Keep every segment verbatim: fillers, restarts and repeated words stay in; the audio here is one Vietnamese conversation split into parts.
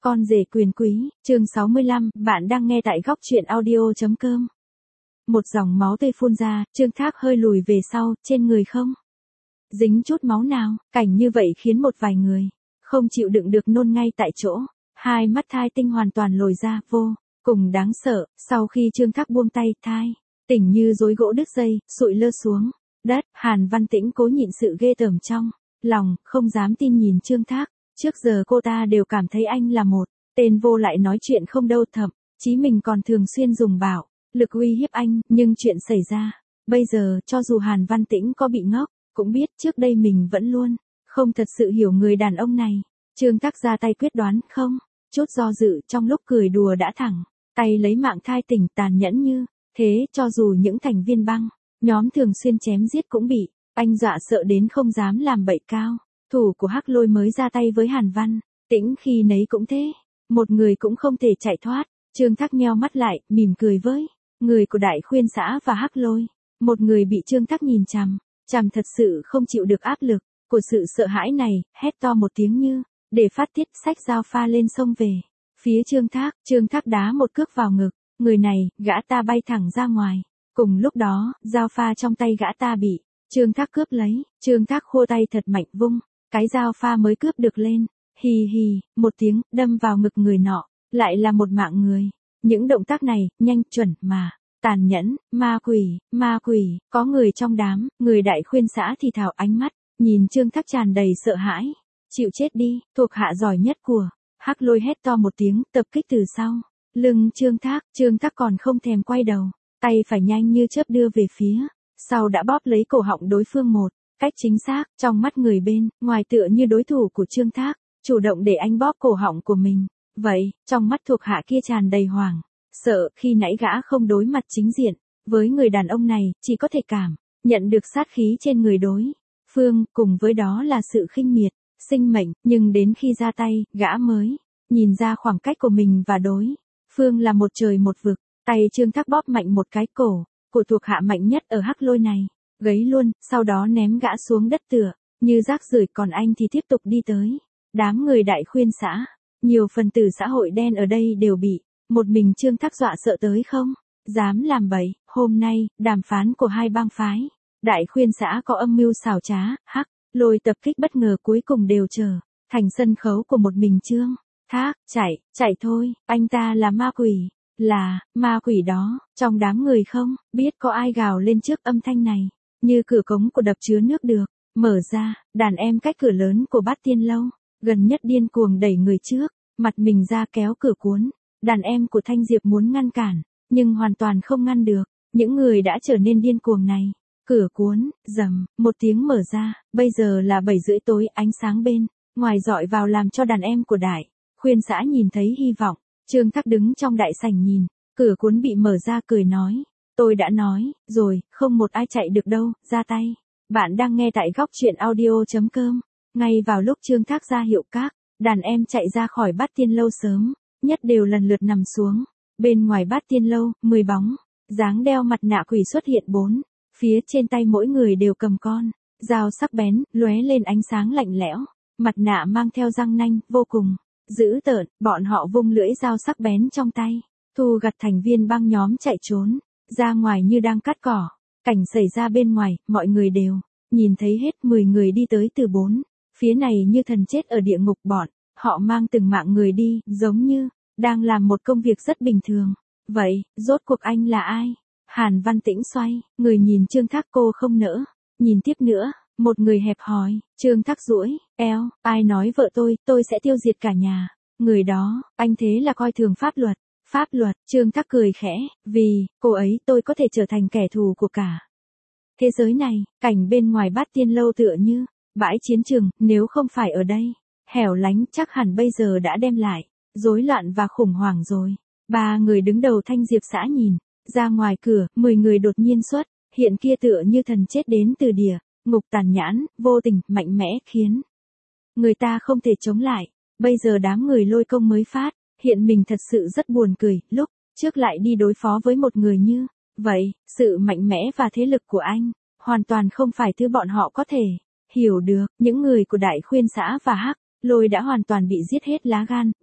Con rể quyền quý, chương sáu mươi lăm, bạn đang nghe tại góc truyện audio.com. Một dòng máu tươi phun ra, Trương Thác hơi lùi về sau, trên người không dính chút máu nào, cảnh như vậy khiến một vài người không chịu đựng được nôn ngay tại chỗ, hai mắt thai tinh hoàn toàn lồi ra, vô cùng đáng sợ. Sau khi Trương Thác buông tay, thai tỉnh như rối gỗ đứt dây, sụi lơ xuống đất. Hàn Văn Tĩnh cố nhịn sự ghê tởm trong lòng, không dám tin nhìn Trương Thác. Trước giờ cô ta đều cảm thấy anh là một tên vô lại nói chuyện không đâu, thậm chí mình còn thường xuyên dùng bạo lực uy hiếp anh, nhưng chuyện xảy ra bây giờ, cho dù Hàn Văn Tĩnh có bị ngốc, cũng biết trước đây mình vẫn luôn không thật sự hiểu người đàn ông này. Trương Thác ra tay quyết đoán, không chút do dự, trong lúc cười đùa đã thẳng tay lấy mạng thai tỉnh, tàn nhẫn như thế, cho dù những thành viên băng nhóm thường xuyên chém giết cũng bị anh dọa sợ đến không dám làm bậy. Cao thủ của Hắc Lôi mới ra tay với Hàn Văn Tĩnh khi nấy cũng thế, một người cũng không thể chạy thoát. Trương Thác nheo mắt lại, mỉm cười với người của Đại Khuyên xã và Hắc Lôi. Một người bị Trương Thác nhìn chằm chằm thật sự không chịu được áp lực của sự sợ hãi này, hét to một tiếng như để phát tiết, xách dao pha lên sông về phía Trương Thác. Trương Thác đá một cước vào ngực người này, gã ta bay thẳng ra ngoài. Cùng lúc đó, dao pha trong tay gã ta bị Trương Thác cướp lấy. Trương Thác khua tay thật mạnh, vung cái dao pha mới cướp được lên, hì hì một tiếng, đâm vào ngực người nọ, lại là một mạng người. Những động tác này, nhanh, chuẩn, mà tàn nhẫn. Ma quỷ, ma quỷ. Có người trong đám người Đại Khuyên xã thì thào, ánh mắt nhìn Trương Thác tràn đầy sợ hãi. Chịu chết đi. Thuộc hạ giỏi nhất của Hắc Lôi hét to một tiếng, tập kích từ sau lưng Trương Thác. Trương Thác còn không thèm quay đầu, tay phải nhanh như chớp đưa về phía sau, đã bóp lấy cổ họng đối phương một cách chính xác. Trong mắt người bên ngoài tựa như đối thủ của Trương Thác chủ động để anh bóp cổ họng của mình, vậy trong mắt thuộc hạ kia tràn đầy hoảng sợ. Khi nãy gã không đối mặt chính diện với người đàn ông này, chỉ có thể cảm nhận được sát khí trên người đối phương, cùng với đó là sự khinh miệt sinh mệnh. Nhưng đến khi ra tay, gã mới nhìn ra khoảng cách của mình và đối phương là một trời một vực. Tay Trương Thác bóp mạnh một cái, cổ của thuộc hạ mạnh nhất ở Hắc Lôi này gấy luôn, sau đó ném gã xuống đất tựa như rác rưởi. Còn anh thì tiếp tục đi tới đám người Đại Khuyên xã. Nhiều phần tử xã hội đen ở đây đều bị một mình Trương Thác dọa sợ tới không dám làm bậy. Hôm nay, đàm phán của hai bang phái Đại Khuyên xã có âm mưu xảo trá, Hắc Lôi tập kích bất ngờ cuối cùng đều trở thành sân khấu của một mình Trương Thác. Chạy, chạy thôi, anh ta là ma quỷ, là ma quỷ đó. Trong đám người không biết có ai gào lên trước, âm thanh này như cửa cống của đập chứa nước được mở ra. Đàn em cách cửa lớn của Bát Tiên Lâu gần nhất điên cuồng đẩy người trước mặt mình ra, kéo cửa cuốn. Đàn em của Thanh Diệp muốn ngăn cản, nhưng hoàn toàn không ngăn được những người đã trở nên điên cuồng này. Cửa cuốn, rầm một tiếng mở ra. Bây giờ là bảy rưỡi tối, ánh sáng bên ngoài dọi vào làm cho đàn em của Đại Khuyên xã nhìn thấy hy vọng. Trương Thác đứng trong đại sảnh nhìn cửa cuốn bị mở ra, cười nói, tôi đã nói rồi, không một ai chạy được đâu, ra tay. Bạn đang nghe tại góc truyện audio.com. Ngay vào lúc Trương Thác ra hiệu, các đàn em chạy ra khỏi Bát Tiên Lâu sớm nhất đều lần lượt nằm xuống. Bên ngoài Bát Tiên Lâu, mười bóng dáng đeo mặt nạ quỷ xuất hiện, bốn phía trên tay mỗi người đều cầm con dao sắc bén, lóe lên ánh sáng lạnh lẽo. Mặt nạ mang theo răng nanh vô cùng dữ tợn. Bọn họ vung lưỡi dao sắc bén trong tay, thu gặt thành viên băng nhóm chạy trốn ra ngoài như đang cắt cỏ. Cảnh xảy ra bên ngoài, mọi người đều nhìn thấy hết. Mười người đi tới từ bốn phía này như thần chết ở địa ngục. Bọn họ mang từng mạng người đi, giống như đang làm một công việc rất bình thường. Vậy, rốt cuộc anh là ai? Hàn Văn Tĩnh xoay người nhìn Trương Thác, cô không nỡ nhìn tiếp nữa. Một người hẹp hòi. Trương Thác duỗi eo, ai nói vợ tôi, tôi sẽ tiêu diệt cả nhà người đó. Anh thế là coi thường pháp luật. Pháp luật. Trương Thác cười khẽ, vì cô ấy tôi có thể trở thành kẻ thù của cả thế giới này. Cảnh bên ngoài Bát Tiên Lâu tựa như bãi chiến trường, nếu không phải ở đây hẻo lánh, chắc hẳn bây giờ đã đem lại rối loạn và khủng hoảng rồi. Ba người đứng đầu Thanh Diệp xã nhìn ra ngoài cửa, mười người đột nhiên xuất hiện kia tựa như thần chết đến từ địa ngục, tàn nhẫn, vô tình, mạnh mẽ, khiến người ta không thể chống lại. Bây giờ đám người Lôi Công mới phát hiện mình thật sự rất buồn cười, lúc trước lại đi đối phó với một người như vậy. Sự mạnh mẽ và thế lực của anh hoàn toàn không phải thứ bọn họ có thể hiểu được. Những người của Đại Khuyên xã và Hắc Lôi đã hoàn toàn bị giết hết lá gan. Bọn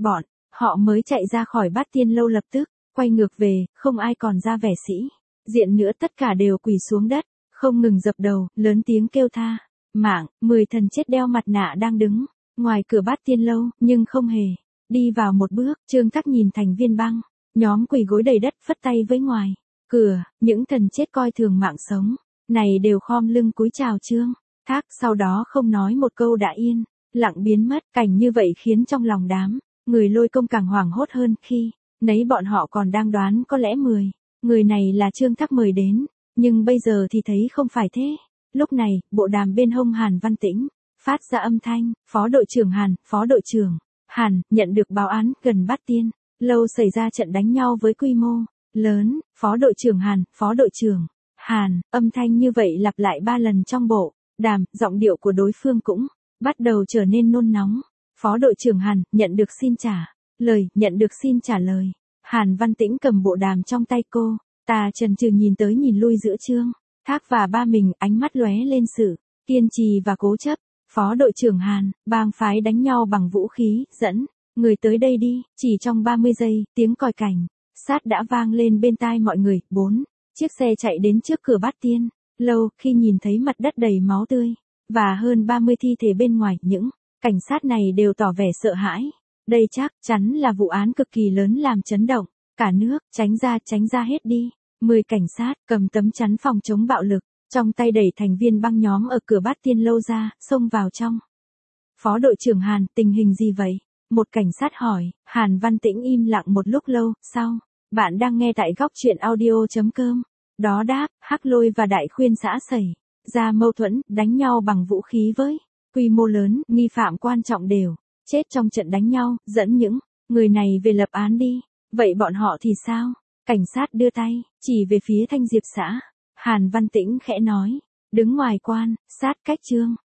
Họ mới chạy ra khỏi Bát Tiên lâu lập tức, quay ngược về, không ai còn ra vẻ sĩ diện nữa, tất cả đều quỳ xuống đất, không ngừng dập đầu, lớn tiếng kêu tha mạng. Mười thần chết đeo mặt nạ đang đứng ngoài cửa Bát Tiên lâu, nhưng không hề đi vào một bước. Trương Thác nhìn thành viên băng nhóm quỳ gối đầy đất, phất tay với ngoài cửa, những thần chết coi thường mạng sống này đều khom lưng cúi chào Trương Thác, sau đó không nói một câu đã yên lặng biến mất. Cảnh như vậy khiến trong lòng đám người Lôi Công càng hoảng hốt hơn, khi nấy bọn họ còn đang đoán có lẽ mười người này là Trương Thác mời đến, nhưng bây giờ thì thấy không phải thế. Lúc này, bộ đàm bên hông Hàn Văn Tĩnh phát ra âm thanh, phó đội trưởng Hàn, phó đội trưởng Hàn, nhận được báo án gần Bát Tiên lâu xảy ra trận đánh nhau với quy mô lớn. Phó đội trưởng Hàn, phó đội trưởng Hàn, âm thanh như vậy lặp lại ba lần trong bộ đàm, giọng điệu của đối phương cũng bắt đầu trở nên nôn nóng. Phó đội trưởng Hàn, nhận được xin trả lời, nhận được xin trả lời. Hàn Văn Tĩnh cầm bộ đàm trong tay cô, ta chần chừ nhìn tới nhìn lui giữa Trương Thác và ba mình, ánh mắt lóe lên sự kiên trì và cố chấp. Phó đội trưởng Hàn, bang phái đánh nhau bằng vũ khí, dẫn người tới đây đi. Chỉ trong ba mươi giây, tiếng còi cảnh sát đã vang lên bên tai mọi người. Bốn chiếc xe chạy đến trước cửa Bát Tiên lâu. Khi nhìn thấy mặt đất đầy máu tươi và hơn ba mươi thi thể bên ngoài, những cảnh sát này đều tỏ vẻ sợ hãi. Đây chắc chắn là vụ án cực kỳ lớn làm chấn động cả nước. Tránh ra, tránh ra hết đi. Mười cảnh sát cầm tấm chắn phòng chống bạo lực trong tay đẩy thành viên băng nhóm ở cửa Bát Tiên lâu ra, xông vào trong. Phó đội trưởng Hàn, tình hình gì vậy? Một cảnh sát hỏi. Hàn Văn Tĩnh im lặng một lúc lâu sau. Bạn đang nghe tại góc truyện audio.com. Đó đáp, Hắc Lôi và Đại Khuyên xã xảy ra mâu thuẫn, đánh nhau bằng vũ khí với quy mô lớn, nghi phạm quan trọng đều chết trong trận đánh nhau, dẫn những người này về lập án đi. Vậy bọn họ thì sao? Cảnh sát đưa tay chỉ về phía Thanh Diệp xã. Hàn Văn Tĩnh khẽ nói, đứng ngoài quan sát cách Trương